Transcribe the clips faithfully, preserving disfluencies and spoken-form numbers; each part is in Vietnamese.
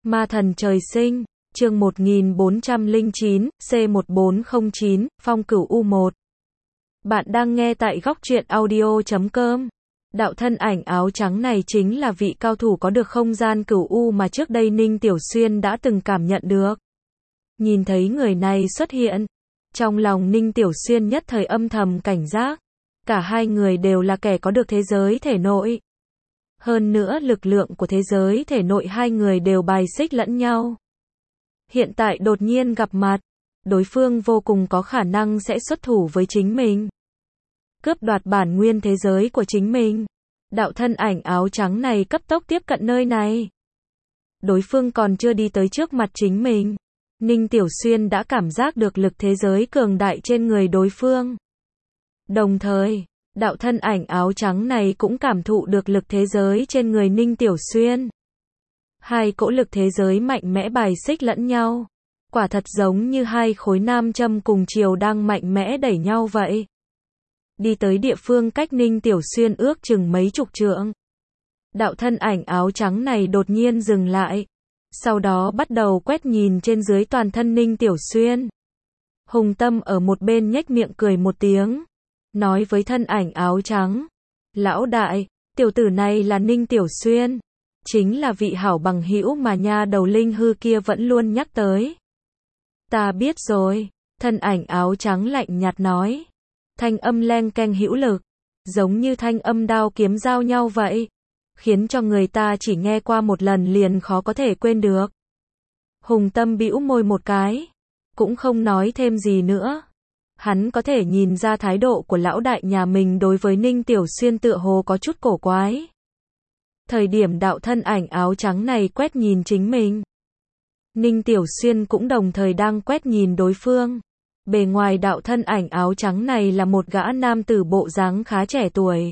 Ma thần trời sinh, chương một nghìn bốn trăm lẻ chín, C một bốn không chín, Phong Cửu U một. Bạn đang nghe tại góc truyện audio chấm com. Đạo thân ảnh áo trắng này chính là vị cao thủ có được không gian cửu U mà trước đây Ninh Tiểu Xuyên đã từng cảm nhận được. Nhìn thấy người này xuất hiện, trong lòng Ninh Tiểu Xuyên nhất thời âm thầm cảnh giác. Cả hai người đều là kẻ có được thế giới thể nội. Hơn nữa lực lượng của thế giới thể nội hai người đều bài xích lẫn nhau. Hiện tại đột nhiên gặp mặt, đối phương vô cùng có khả năng sẽ xuất thủ với chính mình. Cướp đoạt bản nguyên thế giới của chính mình. Đạo thân ảnh áo trắng này cấp tốc tiếp cận nơi này. Đối phương còn chưa đi tới trước mặt chính mình. Ninh Tiểu Xuyên đã cảm giác được lực thế giới cường đại trên người đối phương. Đồng thời, đạo thân ảnh áo trắng này cũng cảm thụ được lực thế giới trên người Ninh Tiểu Xuyên. Hai cỗ lực thế giới mạnh mẽ bài xích lẫn nhau. Quả thật giống như hai khối nam châm cùng chiều đang mạnh mẽ đẩy nhau vậy. Đi tới địa phương cách Ninh Tiểu Xuyên ước chừng mấy chục trượng. Đạo thân ảnh áo trắng này đột nhiên dừng lại. Sau đó bắt đầu quét nhìn trên dưới toàn thân Ninh Tiểu Xuyên. Hùng Tâm ở một bên nhếch miệng cười một tiếng. Nói với thân ảnh áo trắng. Lão đại, tiểu tử này là Ninh Tiểu Xuyên. Chính là vị hảo bằng hữu mà nha đầu linh hư kia vẫn luôn nhắc tới. Ta biết rồi, thân ảnh áo trắng lạnh nhạt nói. Thanh âm leng keng hữu lực, giống như thanh âm đao kiếm giao nhau vậy. Khiến cho người ta chỉ nghe qua một lần liền khó có thể quên được. Hùng Tâm bĩu môi một cái, cũng không nói thêm gì nữa. Hắn có thể nhìn ra thái độ của lão đại nhà mình đối với Ninh Tiểu Xuyên tựa hồ có chút cổ quái. Thời điểm đạo thân ảnh áo trắng này quét nhìn chính mình, Ninh Tiểu Xuyên cũng đồng thời đang quét nhìn đối phương. Bề ngoài đạo thân ảnh áo trắng này là một gã nam tử bộ dáng khá trẻ tuổi.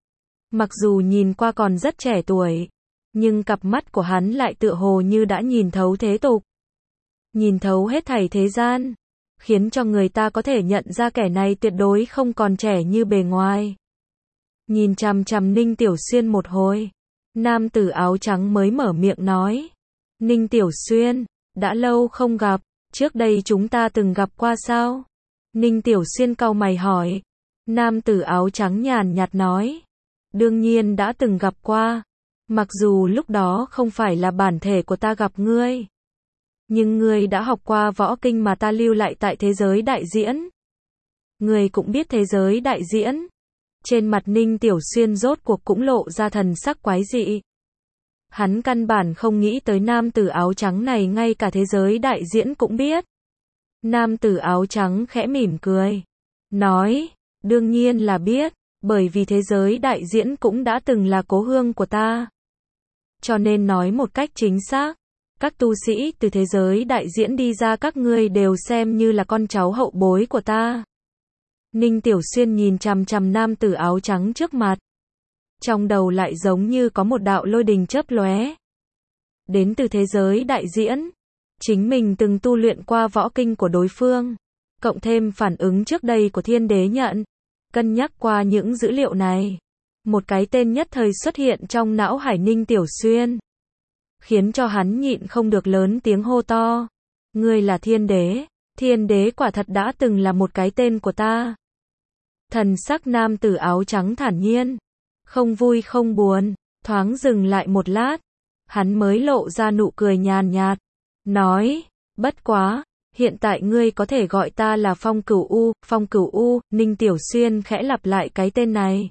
Mặc dù nhìn qua còn rất trẻ tuổi, nhưng cặp mắt của hắn lại tựa hồ như đã nhìn thấu thế tục. Nhìn thấu hết thảy thế gian, khiến cho người ta có thể nhận ra kẻ này tuyệt đối không còn trẻ như bề ngoài. Nhìn chằm chằm Ninh Tiểu Xuyên một hồi, nam tử áo trắng mới mở miệng nói. Ninh Tiểu Xuyên, đã lâu không gặp, trước đây chúng ta từng gặp qua sao? Ninh Tiểu Xuyên cau mày hỏi. Nam tử áo trắng nhàn nhạt nói. Đương nhiên đã từng gặp qua. Mặc dù lúc đó không phải là bản thể của ta gặp ngươi. Nhưng ngươi đã học qua võ kinh mà ta lưu lại tại thế giới đại diễn. Ngươi cũng biết thế giới đại diễn. Trên mặt Ninh Tiểu Xuyên rốt cuộc cũng lộ ra thần sắc quái dị. Hắn căn bản không nghĩ tới nam tử áo trắng này ngay cả thế giới đại diễn cũng biết. Nam tử áo trắng khẽ mỉm cười. Nói, đương nhiên là biết, bởi vì thế giới đại diễn cũng đã từng là cố hương của ta. Cho nên nói một cách chính xác, các tu sĩ từ thế giới đại diễn đi ra các ngươi đều xem như là con cháu hậu bối của ta. Ninh Tiểu Xuyên nhìn chằm chằm nam tử áo trắng trước mặt. Trong đầu lại giống như có một đạo lôi đình chớp lóe. Đến từ thế giới đại diễn, chính mình từng tu luyện qua võ kinh của đối phương, cộng thêm phản ứng trước đây của Thiên Đế Nhận, cân nhắc qua những dữ liệu này, một cái tên nhất thời xuất hiện trong não hải Ninh Tiểu Xuyên, khiến cho hắn nhịn không được lớn tiếng hô to. Ngươi là Thiên Đế, Thiên Đế quả thật đã từng là một cái tên của ta. Thần sắc nam tử áo trắng thản nhiên, không vui không buồn, thoáng dừng lại một lát, hắn mới lộ ra nụ cười nhàn nhạt, nói, bất quá, hiện tại ngươi có thể gọi ta là Phong Cửu U. Phong Cửu U. Ninh Tiểu Xuyên khẽ lặp lại cái tên này.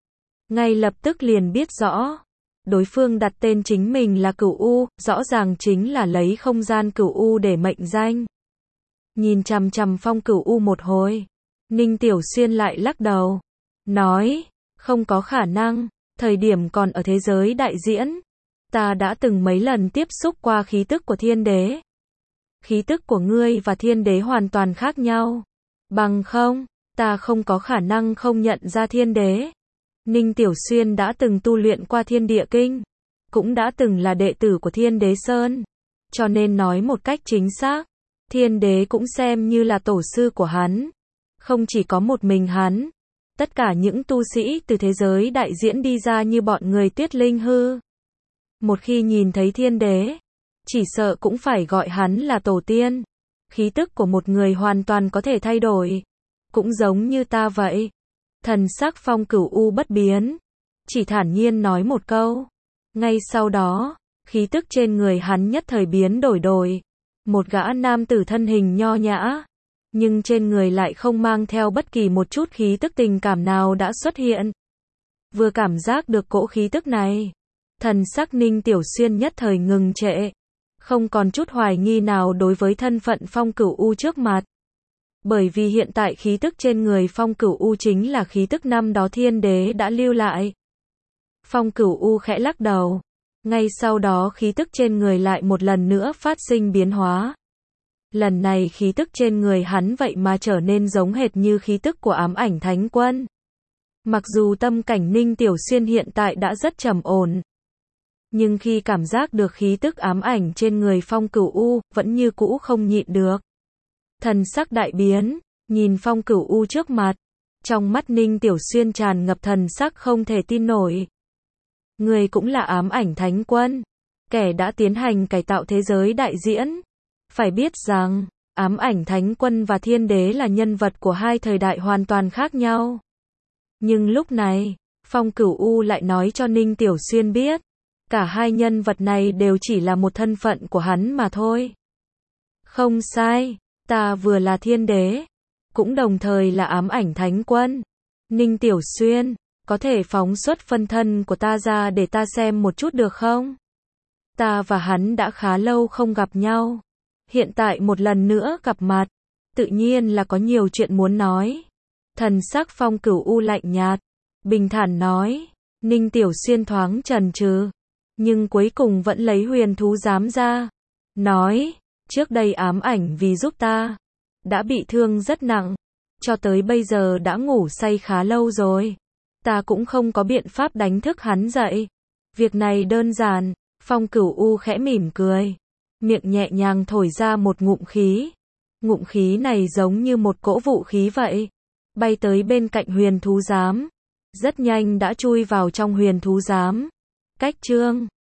Ngay lập tức liền biết rõ, đối phương đặt tên chính mình là Cửu U, rõ ràng chính là lấy không gian Cửu U để mệnh danh. Nhìn chằm chằm Phong Cửu U một hồi, Ninh Tiểu Xuyên lại lắc đầu, nói, không có khả năng, thời điểm còn ở thế giới đại diễn, ta đã từng mấy lần tiếp xúc qua khí tức của Thiên Đế. Khí tức của ngươi và Thiên Đế hoàn toàn khác nhau. Bằng không, ta không có khả năng không nhận ra Thiên Đế. Ninh Tiểu Xuyên đã từng tu luyện qua Thiên Địa Kinh, cũng đã từng là đệ tử của Thiên Đế Sơn. Cho nên nói một cách chính xác, Thiên Đế cũng xem như là tổ sư của hắn. Không chỉ có một mình hắn, tất cả những tu sĩ từ thế giới đại diễn đi ra như bọn người Tuyết Linh Hư. Một khi nhìn thấy Thiên Đế, chỉ sợ cũng phải gọi hắn là tổ tiên. Khí tức của một người hoàn toàn có thể thay đổi. Cũng giống như ta vậy. Thần sắc Phong Cửu U bất biến. Chỉ thản nhiên nói một câu. Ngay sau đó, khí tức trên người hắn nhất thời biến đổi đổi. Một gã nam tử thân hình nho nhã. Nhưng trên người lại không mang theo bất kỳ một chút khí tức tình cảm nào đã xuất hiện. Vừa cảm giác được cỗ khí tức này. Thần sắc Ninh Tiểu Xuyên nhất thời ngừng trệ. Không còn chút hoài nghi nào đối với thân phận Phong Cửu U trước mặt. Bởi vì hiện tại khí tức trên người Phong Cửu U chính là khí tức năm đó thiên đế đã lưu lại. Phong Cửu U khẽ lắc đầu. Ngay sau đó khí tức trên người lại một lần nữa phát sinh biến hóa. Lần này khí tức trên người hắn vậy mà trở nên giống hệt như khí tức của ám ảnh thánh quân. Mặc dù tâm cảnh Ninh Tiểu Xuyên hiện tại đã rất trầm ổn. Nhưng khi cảm giác được khí tức ám ảnh trên người Phong Cửu U, vẫn như cũ không nhịn được. Thần sắc đại biến, nhìn Phong Cửu U trước mặt. Trong mắt Ninh Tiểu Xuyên tràn ngập thần sắc không thể tin nổi. Người cũng là ám ảnh thánh quân. Kẻ đã tiến hành cải tạo thế giới đại diễn. Phải biết rằng, ám ảnh thánh quân và thiên đế là nhân vật của hai thời đại hoàn toàn khác nhau. Nhưng lúc này, Phong Cửu U lại nói cho Ninh Tiểu Xuyên biết. Cả hai nhân vật này đều chỉ là một thân phận của hắn mà thôi. Không sai, ta vừa là thiên đế, cũng đồng thời là ám ảnh thánh quân. Ninh Tiểu Xuyên, có thể phóng xuất phân thân của ta ra để ta xem một chút được không? Ta và hắn đã khá lâu không gặp nhau. Hiện tại một lần nữa gặp mặt, tự nhiên là có nhiều chuyện muốn nói. Thần sắc Phong Cửu U lạnh nhạt, bình thản nói. Ninh Tiểu Xuyên thoáng chần chừ, nhưng cuối cùng vẫn lấy huyền thú giám ra. Nói, trước đây ám ảnh vì giúp ta, đã bị thương rất nặng, cho tới bây giờ đã ngủ say khá lâu rồi. Ta cũng không có biện pháp đánh thức hắn dậy. Việc này đơn giản. Phong Cửu U khẽ mỉm cười, miệng nhẹ nhàng thổi ra một ngụm khí. Ngụm khí này giống như một cỗ vũ khí vậy, bay tới bên cạnh huyền thú giám, rất nhanh đã chui vào trong huyền thú giám. Cách chương